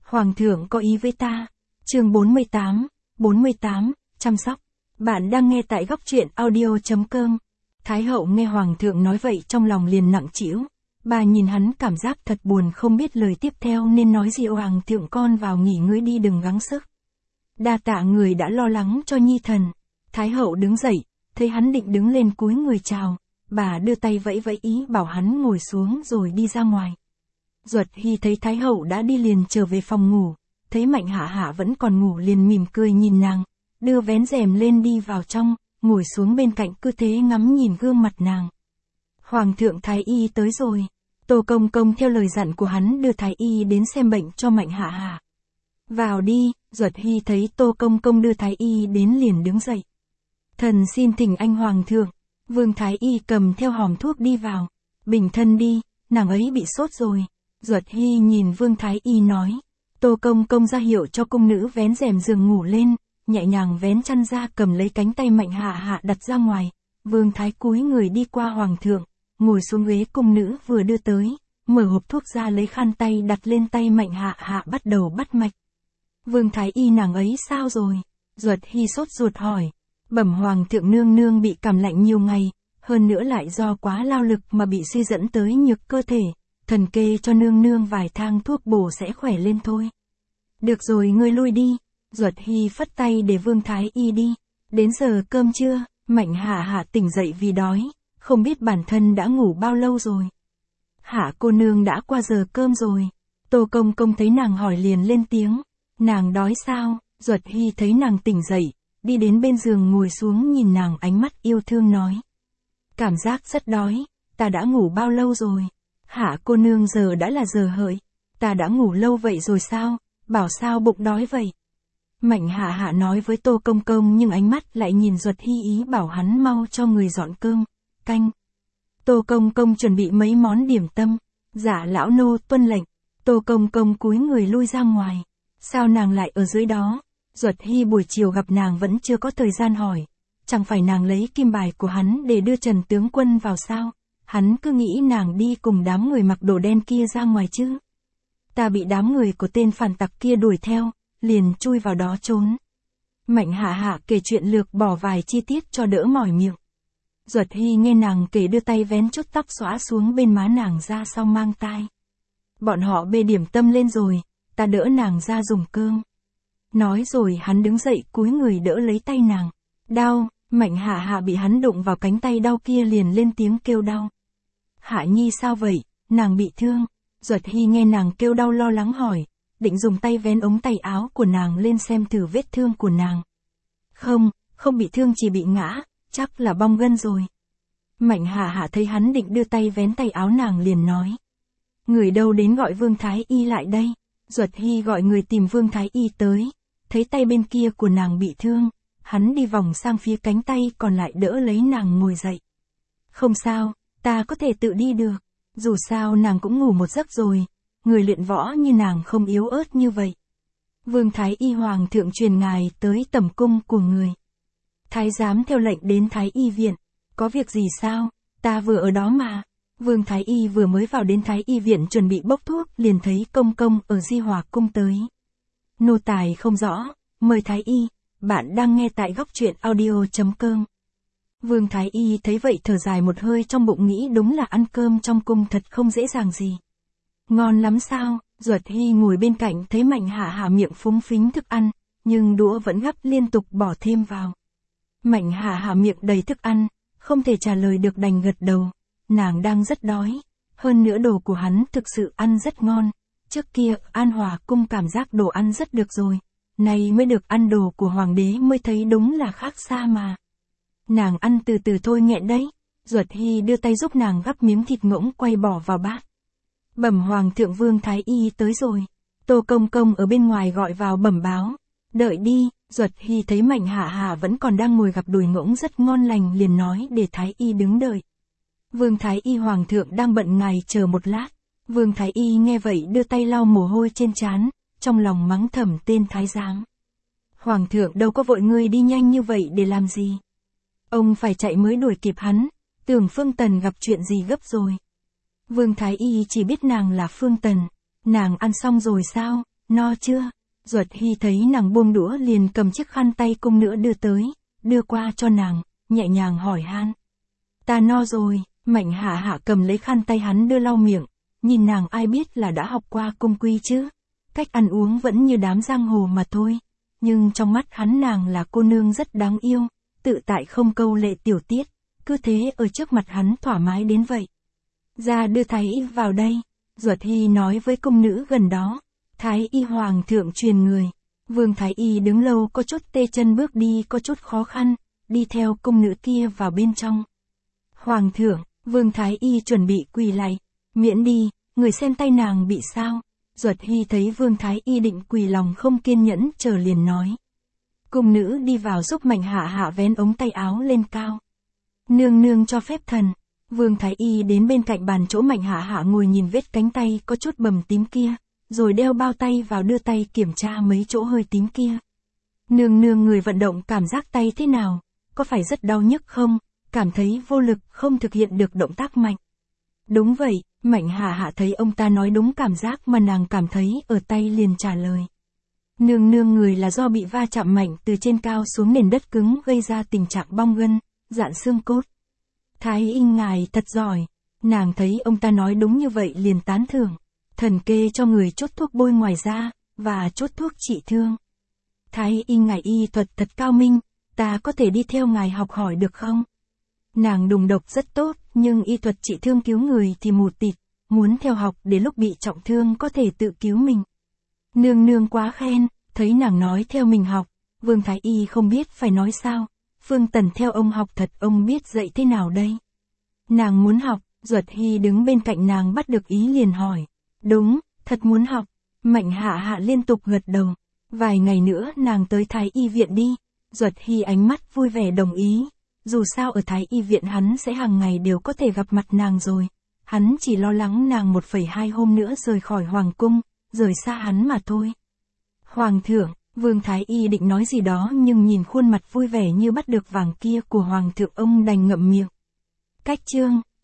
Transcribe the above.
Hoàng thượng có ý với ta. Chương 48, chăm sóc. Bạn đang nghe tại góc truyện audio.com. Thái hậu nghe hoàng thượng nói vậy trong lòng liền nặng trĩu. Bà nhìn hắn cảm giác thật buồn, không biết lời tiếp theo nên nói gì. Hoàng thượng, con vào nghỉ ngơi đi, đừng gắng sức. Đa tạ người đã lo lắng cho nhi thần. Thái hậu đứng dậy, thấy hắn định đứng lên cúi người chào. Bà đưa tay vẫy vẫy ý bảo hắn ngồi xuống rồi đi ra ngoài. Duật Hy thấy Thái hậu đã đi liền trở về phòng ngủ, thấy Mạnh Hạ Hạ vẫn còn ngủ liền mỉm cười nhìn nàng, đưa vén rèm lên đi vào trong, ngồi xuống bên cạnh cứ thế ngắm nhìn gương mặt nàng. Hoàng thượng, Thái y tới rồi. Tô Công Công theo lời dặn của hắn đưa Thái y đến xem bệnh cho Mạnh Hạ Hạ. Vào đi. Duật Hy thấy Tô Công Công đưa Thái y đến liền đứng dậy. Thần xin thỉnh anh hoàng thượng. Vương Thái y cầm theo hòm thuốc đi vào. Bình thân đi, nàng ấy bị sốt rồi. Duật Hy nhìn Vương Thái y nói. Tô Công Công ra hiệu cho cung nữ vén rèm giường ngủ lên, nhẹ nhàng vén chăn ra, cầm lấy cánh tay Mạnh Hạ Hạ đặt ra ngoài. Vương Thái cúi người đi qua hoàng thượng, ngồi xuống ghế cung nữ vừa đưa tới, mở hộp thuốc ra lấy khăn tay đặt lên tay Mạnh Hạ Hạ bắt đầu bắt mạch. Vương Thái y, nàng ấy sao rồi? Duật Hy sốt ruột hỏi. Bẩm hoàng thượng, nương nương bị cảm lạnh nhiều ngày, hơn nữa lại do quá lao lực mà bị suy dẫn tới nhược cơ thể. Thần kê cho nương nương vài thang thuốc bổ sẽ khỏe lên thôi. Được rồi, ngươi lui đi. Duật Hy phất tay để Vương Thái y đi. Đến giờ cơm trưa, Mạnh Hạ Hạ tỉnh dậy vì đói, không biết bản thân đã ngủ bao lâu rồi. Hạ cô nương đã qua giờ cơm rồi. Tô Công Công thấy nàng hỏi liền lên tiếng. Nàng đói sao? Duật Hy thấy nàng tỉnh dậy, đi đến bên giường ngồi xuống nhìn nàng, ánh mắt yêu thương nói. Cảm giác rất đói, ta đã ngủ bao lâu rồi? Hạ cô nương, giờ đã là giờ hợi. Ta đã ngủ lâu vậy rồi sao? Bảo sao bụng đói vậy? Mạnh Hạ Hạ nói với Tô Công Công nhưng ánh mắt lại nhìn Duật Hy ý bảo hắn mau cho người dọn cơm, canh. Tô Công Công chuẩn bị mấy món điểm tâm. Dạ lão nô tuân lệnh. Tô Công Công cúi người lui ra ngoài. Sao nàng lại ở dưới đó? Duật Hy buổi chiều gặp nàng vẫn chưa có thời gian hỏi. Chẳng phải nàng lấy kim bài của hắn để đưa Trần tướng quân vào sao? Hắn cứ nghĩ nàng đi cùng đám người mặc đồ đen kia ra ngoài chứ. Ta bị đám người của tên phản tặc kia đuổi theo, liền chui vào đó trốn. Mạnh Hạ Hạ kể chuyện lược bỏ vài chi tiết cho đỡ mỏi miệng. Duật Hy nghe nàng kể đưa tay vén chút tóc xõa xuống bên má nàng ra sau mang tai. Bọn họ bê điểm tâm lên rồi, ta đỡ nàng ra dùng cơm. Nói rồi hắn đứng dậy cúi người đỡ lấy tay nàng. Đau. Mạnh Hạ Hạ bị hắn đụng vào cánh tay đau kia liền lên tiếng kêu đau. Hạ nhi sao vậy? Nàng bị thương. Duật Hy nghe nàng kêu đau lo lắng hỏi, định dùng tay vén ống tay áo của nàng lên xem thử vết thương của nàng. Không bị thương, chỉ bị ngã, chắc là bong gân rồi. Mạnh Hạ Hạ thấy hắn định đưa tay vén tay áo nàng liền nói. Người đâu đến gọi Vương Thái y lại đây. Duật Hy gọi người tìm Vương Thái y tới, thấy tay bên kia của nàng bị thương, hắn đi vòng sang phía cánh tay còn lại đỡ lấy nàng ngồi dậy. Không sao, ta có thể tự đi được, dù sao nàng cũng ngủ một giấc rồi, người luyện võ như nàng không yếu ớt như vậy. Vương Thái y, hoàng thượng truyền ngài tới tẩm cung của người. Thái giám theo lệnh đến Thái y viện. Có việc gì sao? Ta vừa ở đó mà. Vương Thái y vừa mới vào đến Thái y viện chuẩn bị bốc thuốc liền thấy Công Công ở Di Hòa cung tới. Nô tài không rõ, mời Thái y. Bạn đang nghe tại góc truyện audio.com. Vương Thái y thấy vậy thở dài một hơi, trong bụng nghĩ đúng là ăn cơm trong cung thật không dễ dàng gì. Ngon lắm sao? Duật Hy ngồi bên cạnh thấy Mạnh Hạ Hạ miệng phúng phính thức ăn, nhưng đũa vẫn gắp liên tục bỏ thêm vào. Mạnh Hạ Hạ miệng đầy thức ăn, không thể trả lời được đành gật đầu. Nàng đang rất đói, hơn nữa đồ của hắn thực sự ăn rất ngon. Trước kia An Hòa cung cảm giác đồ ăn rất được rồi, nay mới được ăn đồ của hoàng đế mới thấy đúng là khác xa mà. Nàng ăn từ từ thôi nghẹn đấy. Duật Hy đưa tay giúp nàng gắp miếng thịt ngỗng quay bỏ vào bát. Bẩm hoàng thượng, Vương Thái y tới rồi. Tô Công Công ở bên ngoài gọi vào bẩm báo. Đợi đi. Duật Hy thấy Mạnh Hạ Hạ vẫn còn đang ngồi gặp đùi ngỗng rất ngon lành liền nói để Thái y đứng đợi. Vương Thái y, hoàng thượng đang bận, ngài chờ một lát. Vương Thái y nghe vậy đưa tay lau mồ hôi trên trán, trong lòng mắng thầm tên thái giám. Hoàng thượng đâu có vội, ngươi đi nhanh như vậy để làm gì? Ông phải chạy mới đuổi kịp hắn, tưởng Phương Tần gặp chuyện gì gấp rồi. Vương Thái y chỉ biết nàng là Phương Tần. Nàng ăn xong rồi sao? no chưa? Duật Hy thấy nàng buông đũa liền cầm chiếc khăn tay cung nữ đưa tới, đưa qua cho nàng, nhẹ nhàng hỏi han. Ta no rồi, Mạnh Hạ Hạ cầm lấy khăn tay hắn đưa lau miệng, nhìn nàng ai biết là đã học qua cung quy chứ. Cách ăn uống vẫn như đám giang hồ mà thôi, nhưng trong mắt hắn nàng là cô nương rất đáng yêu, tự tại không câu lệ tiểu tiết, cứ thế ở trước mặt hắn thoải mái đến vậy. Ra đưa Thái Y vào đây, Duật Hy nói với cung nữ gần đó. Thái Y hoàng thượng truyền người. Vương Thái Y đứng lâu có chút tê chân bước đi có chút khó khăn, đi theo cung nữ kia vào bên trong. Hoàng thượng, Vương Thái Y chuẩn bị quỳ lạy, miễn đi, người xem tay nàng bị sao. Duật Hy thấy Vương Thái Y định quỳ lòng không kiên nhẫn chờ liền nói. Cung nữ đi vào giúp Mạnh Hạ Hạ vén ống tay áo lên cao. Nương nương cho phép thần. Vương Thái Y đến bên cạnh bàn chỗ Mạnh Hạ Hạ ngồi nhìn vết cánh tay có chút bầm tím kia, rồi đeo bao tay vào đưa tay kiểm tra mấy chỗ hơi tím kia. Nương nương người vận động cảm giác tay thế nào? Có phải rất đau nhức không? Cảm thấy vô lực không thực hiện được động tác mạnh. Đúng vậy, Mạnh Hạ Hạ thấy ông ta nói đúng cảm giác mà nàng cảm thấy ở tay liền trả lời. Nương nương người là do bị va chạm mạnh từ trên cao xuống nền đất cứng gây ra tình trạng bong gân, dạn xương cốt. Thái Y ngài thật giỏi. Nàng thấy ông ta nói đúng như vậy liền tán thưởng. Thần kê cho người chốt thuốc bôi ngoài da, và chốt thuốc trị thương. Thái Y ngài y thuật thật cao minh, ta có thể đi theo ngài học hỏi được không? Nàng đùng độc rất tốt, nhưng y thuật trị thương cứu người thì mù tịt, muốn theo học để lúc bị trọng thương có thể tự cứu mình. Nương nương quá khen, thấy nàng nói theo mình học, Vương Thái Y không biết phải nói sao. Phương Tần theo ông học thật, ông biết dạy thế nào đây? Nàng muốn học, Duật Hy đứng bên cạnh nàng bắt được ý liền hỏi. Đúng, thật muốn học. Mạnh Hạ Hạ liên tục gật đầu. Vài ngày nữa nàng tới Thái Y viện đi. Duật Hy ánh mắt vui vẻ đồng ý. Dù sao ở Thái Y viện hắn sẽ hàng ngày đều có thể gặp mặt nàng rồi. Hắn chỉ lo lắng nàng 1,2 hôm nữa rời khỏi Hoàng cung, rời xa hắn mà thôi. Hoàng thượng, Vương Thái Y định nói gì đó nhưng nhìn khuôn mặt vui vẻ như bắt được vàng kia của Hoàng thượng ông đành ngậm miệng. Cách chương